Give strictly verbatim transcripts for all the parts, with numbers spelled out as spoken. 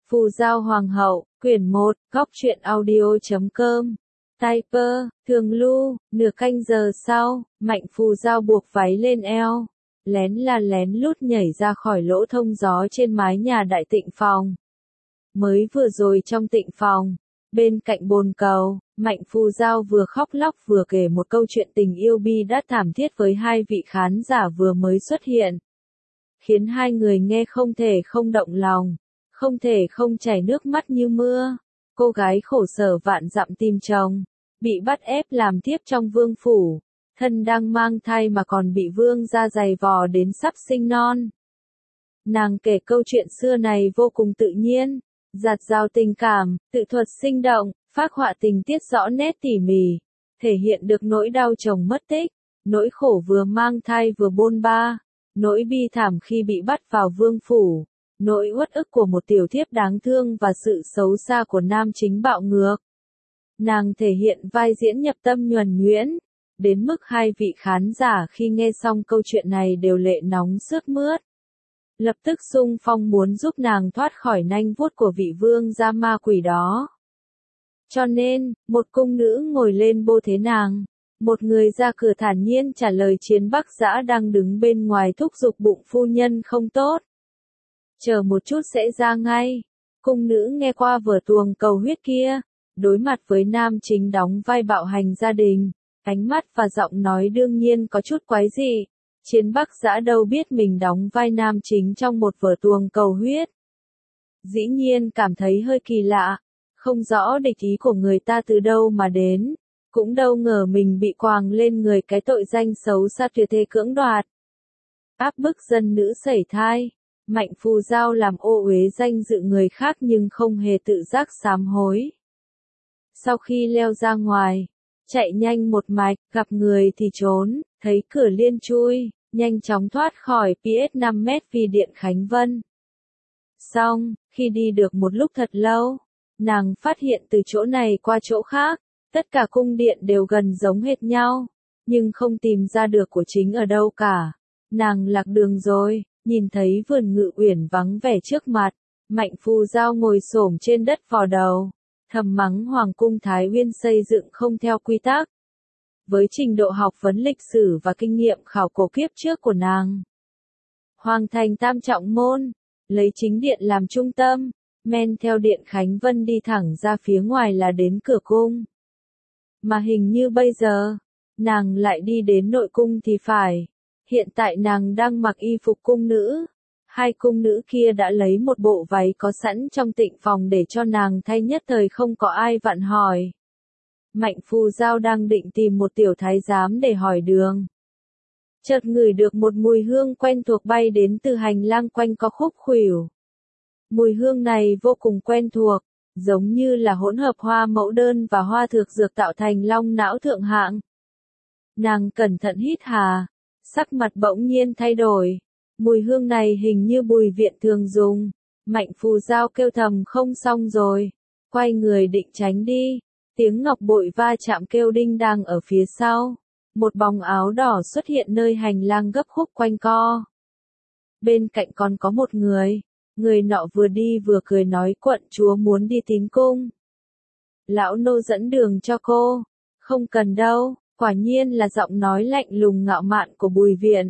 Phù Giao Hoàng hậu, quyển một, góc truyện audio.com. Typer, thường lưu, nửa canh giờ sau, Mạnh Phù Giao buộc váy lên eo, lén là lén lút nhảy ra khỏi lỗ thông gió trên mái nhà đại tịnh phòng. Mới vừa rồi trong tịnh phòng, bên cạnh bồn cầu, Mạnh Phù Giao vừa khóc lóc vừa kể một câu chuyện tình yêu bi đát thảm thiết với hai vị khán giả vừa mới xuất hiện. Khiến hai người nghe không thể không động lòng, không thể không chảy nước mắt như mưa. Cô gái khổ sở vạn dặm tìm chồng, bị bắt ép làm thiếp trong vương phủ, thân đang mang thai mà còn bị vương gia giày vò đến sắp sinh non. Nàng kể câu chuyện xưa này vô cùng tự nhiên, dạt dào tình cảm, tự thuật sinh động, phác họa tình tiết rõ nét tỉ mỉ, thể hiện được nỗi đau chồng mất tích, nỗi khổ vừa mang thai vừa bôn ba, nỗi bi thảm khi bị bắt vào vương phủ, nỗi uất ức của một tiểu thiếp đáng thương và sự xấu xa của nam chính bạo ngược. Nàng thể hiện vai diễn nhập tâm nhuần nhuyễn, đến mức hai vị khán giả khi nghe xong câu chuyện này đều lệ nóng sướt mướt. Lập tức xung phong muốn giúp nàng thoát khỏi nanh vuốt của vị vương gia ma quỷ đó. Cho nên, một cung nữ ngồi lên bô thế nàng, một người ra cửa thản nhiên trả lời Chiến Bắc Dã đang đứng bên ngoài thúc giục bụng phu nhân không tốt. Chờ một chút sẽ ra ngay. Cung nữ nghe qua vở tuồng cầu huyết kia, đối mặt với nam chính đóng vai bạo hành gia đình, ánh mắt và giọng nói đương nhiên có chút quái dị. Chiến Bắc Dã đâu biết mình đóng vai nam chính trong một vở tuồng cầu huyết. Dĩ nhiên cảm thấy hơi kỳ lạ, không rõ địch ý của người ta từ đâu mà đến, cũng đâu ngờ mình bị quàng lên người cái tội danh xấu xa tuyệt thế cưỡng đoạt. Áp bức dân nữ sẩy thai, Mạnh Phù Giao làm ô uế danh dự người khác nhưng không hề tự giác sám hối. Sau khi leo ra ngoài, chạy nhanh một mạch, gặp người thì trốn, thấy cửa liên chui, nhanh chóng thoát khỏi pê ét năm mét vì điện Khánh Vân. Xong, khi đi được một lúc thật lâu, nàng phát hiện từ chỗ này qua chỗ khác, tất cả cung điện đều gần giống hệt nhau, nhưng không tìm ra được của chính ở đâu cả. Nàng lạc đường rồi, nhìn thấy vườn Ngự Uyển vắng vẻ trước mặt, Mạnh Phù Giao ngồi xổm trên đất vò đầu, thầm mắng Hoàng cung Thái Uyên xây dựng không theo quy tắc. Với trình độ học vấn lịch sử và kinh nghiệm khảo cổ kiếp trước của nàng, Hoàng thành Tam Trọng Môn, lấy chính điện làm trung tâm, men theo điện Khánh Vân đi thẳng ra phía ngoài là đến cửa cung. Mà hình như bây giờ, nàng lại đi đến nội cung thì phải. Hiện tại nàng đang mặc y phục cung nữ. Hai cung nữ kia đã lấy một bộ váy có sẵn trong tịnh phòng để cho nàng thay, nhất thời không có ai vặn hỏi. Mạnh Phù Giao đang định tìm một tiểu thái giám để hỏi đường. Chợt ngửi được một mùi hương quen thuộc bay đến từ hành lang quanh co khúc khuỷu. Mùi hương này vô cùng quen thuộc, giống như là hỗn hợp hoa mẫu đơn và hoa thược dược tạo thành long não thượng hạng. Nàng cẩn thận hít hà, sắc mặt bỗng nhiên thay đổi. Mùi hương này hình như Bùi Viện thường dùng. Mạnh Phù Giao kêu thầm không xong rồi, quay người định tránh đi. Tiếng ngọc bội va chạm kêu đinh đang ở phía sau. Một bóng áo đỏ xuất hiện nơi hành lang gấp khúc quanh co. Bên cạnh còn có một người. Người nọ vừa đi vừa cười nói quận chúa muốn đi tín cung. Lão nô dẫn đường cho cô. Không cần đâu, quả nhiên là giọng nói lạnh lùng ngạo mạn của Bùi Viện.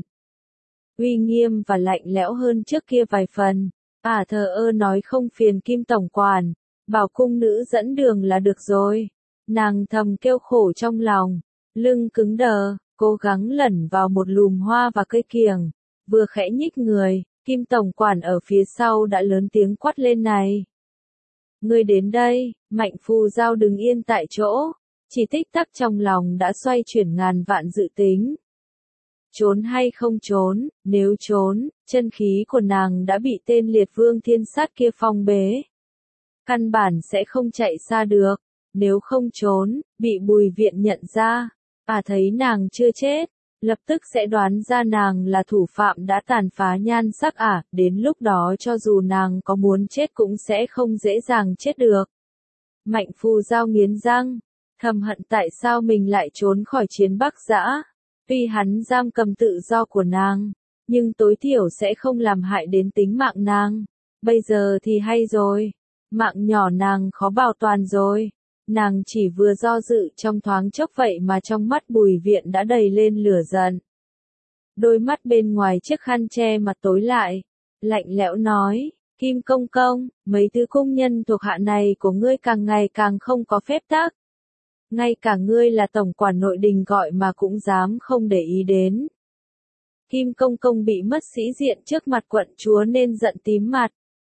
Uy nghiêm và lạnh lẽo hơn trước kia vài phần. À thờ ơ nói không phiền Kim tổng quản, bảo cung nữ dẫn đường là được rồi. Nàng thầm kêu khổ trong lòng, lưng cứng đờ, cố gắng lẩn vào một lùm hoa và cây kiểng, vừa khẽ nhích người, Kim tổng quản ở phía sau đã lớn tiếng quát lên này. Ngươi đến đây, Mạnh Phù Giao đứng yên tại chỗ, chỉ tích tắc trong lòng đã xoay chuyển ngàn vạn dự tính. Trốn hay không trốn, nếu trốn, chân khí của nàng đã bị tên liệt vương thiên sát kia phong bế. Căn bản sẽ không chạy xa được, nếu không trốn, bị Bùi Viện nhận ra, à thấy nàng chưa chết, lập tức sẽ đoán ra nàng là thủ phạm đã tàn phá nhan sắc à, đến lúc đó cho dù nàng có muốn chết cũng sẽ không dễ dàng chết được. Mạnh Phù Giao nghiến răng, thầm hận tại sao mình lại trốn khỏi Chiến Bắc Dã. Tuy hắn giam cầm tự do của nàng, nhưng tối thiểu sẽ không làm hại đến tính mạng nàng. Bây giờ thì hay rồi, mạng nhỏ nàng khó bảo toàn rồi. Nàng chỉ vừa do dự trong thoáng chốc vậy mà trong mắt Bùi Viện đã đầy lên lửa giận. Đôi mắt bên ngoài chiếc khăn che mặt tối lại, lạnh lẽo nói, Kim Công Công, mấy thứ cung nhân thuộc hạ này của ngươi càng ngày càng không có phép tắc. Ngay cả ngươi là tổng quản nội đình gọi mà cũng dám không để ý đến. Kim Công Công bị mất sĩ diện trước mặt quận chúa nên giận tím mặt.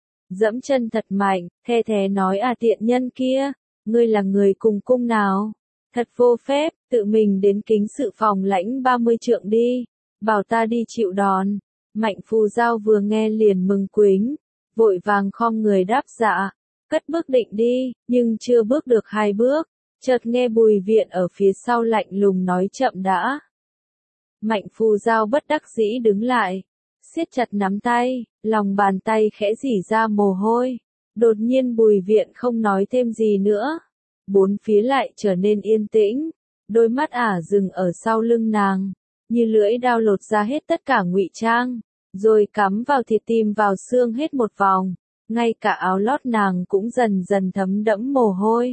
Dẫm chân thật mạnh, the thé nói à tiện nhân kia, ngươi là người cùng cung nào? Thật vô phép, tự mình đến kính sự phòng lãnh ba mươi trượng đi, bảo ta đi chịu đòn. Mạnh Phù Giao vừa nghe liền mừng quính, vội vàng khom người đáp dạ, cất bước định đi, nhưng chưa bước được hai bước, chợt nghe Bùi Viện ở phía sau lạnh lùng nói chậm đã. Mạnh Phù Giao bất đắc dĩ đứng lại, siết chặt nắm tay, lòng bàn tay khẽ rỉ ra mồ hôi. Đột nhiên Bùi Viện không nói thêm gì nữa. Bốn phía lại trở nên yên tĩnh, đôi mắt ả dừng ở sau lưng nàng, như lưỡi dao lột ra hết tất cả ngụy trang, rồi cắm vào thịt tim vào xương hết một vòng, ngay cả áo lót nàng cũng dần dần thấm đẫm mồ hôi.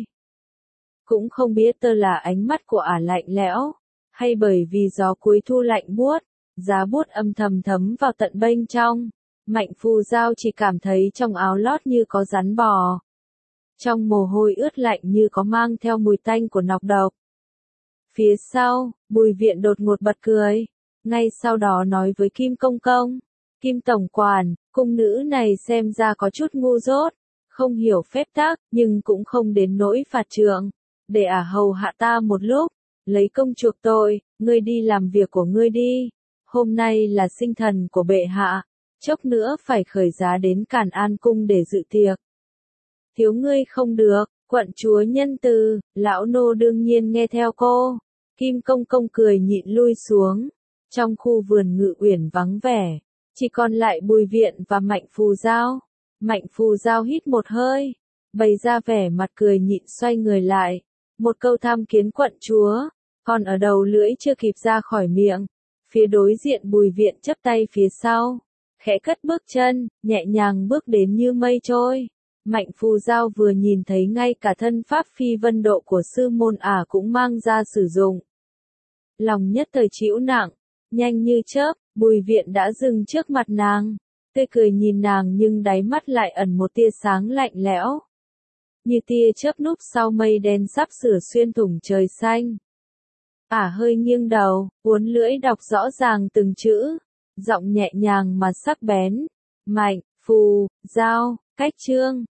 Cũng không biết tơ là ánh mắt của ả lạnh lẽo, hay bởi vì gió cuối thu lạnh buốt, giá buốt âm thầm thấm vào tận bên trong. Mạnh Phù Giao chỉ cảm thấy trong áo lót như có rắn bò. Trong mồ hôi ướt lạnh như có mang theo mùi tanh của nọc độc. Phía sau, Bùi Viện đột ngột bật cười. Ngay sau đó nói với Kim Công Công. Kim Tổng Quản, cung nữ này xem ra có chút ngu dốt. Không hiểu phép tắc, nhưng cũng không đến nỗi phạt trượng. Để ả hầu hạ ta một lúc. Lấy công chuộc tội, ngươi đi làm việc của ngươi đi. Hôm nay là sinh thần của bệ hạ. Chốc nữa phải khởi giá đến Càn An Cung để dự tiệc. Thiếu ngươi không được, quận chúa nhân từ, lão nô đương nhiên nghe theo cô. Kim Công Công cười nhịn lui xuống. Trong khu vườn Ngự Uyển vắng vẻ, chỉ còn lại Bùi Viện và Mạnh Phù Giao. Mạnh Phù Giao hít một hơi, bày ra vẻ mặt cười nhịn xoay người lại. Một câu tham kiến quận chúa, còn ở đầu lưỡi chưa kịp ra khỏi miệng. Phía đối diện Bùi Viện chắp tay phía sau, khẽ cất bước chân, nhẹ nhàng bước đến như mây trôi. Mạnh Phù Giao vừa nhìn thấy ngay cả thân pháp phi vân độ của sư môn ả cũng mang ra sử dụng. Lòng nhất thời chịu nặng, nhanh như chớp, Bùi Viện đã dừng trước mặt nàng, tươi cười nhìn nàng nhưng đáy mắt lại ẩn một tia sáng lạnh lẽo. Như tia chớp núp sau mây đen sắp sửa xuyên thủng trời xanh. Ả hơi nghiêng đầu, uốn lưỡi đọc rõ ràng từng chữ, giọng nhẹ nhàng mà sắc bén. Mạnh Phù Giao, cách chương.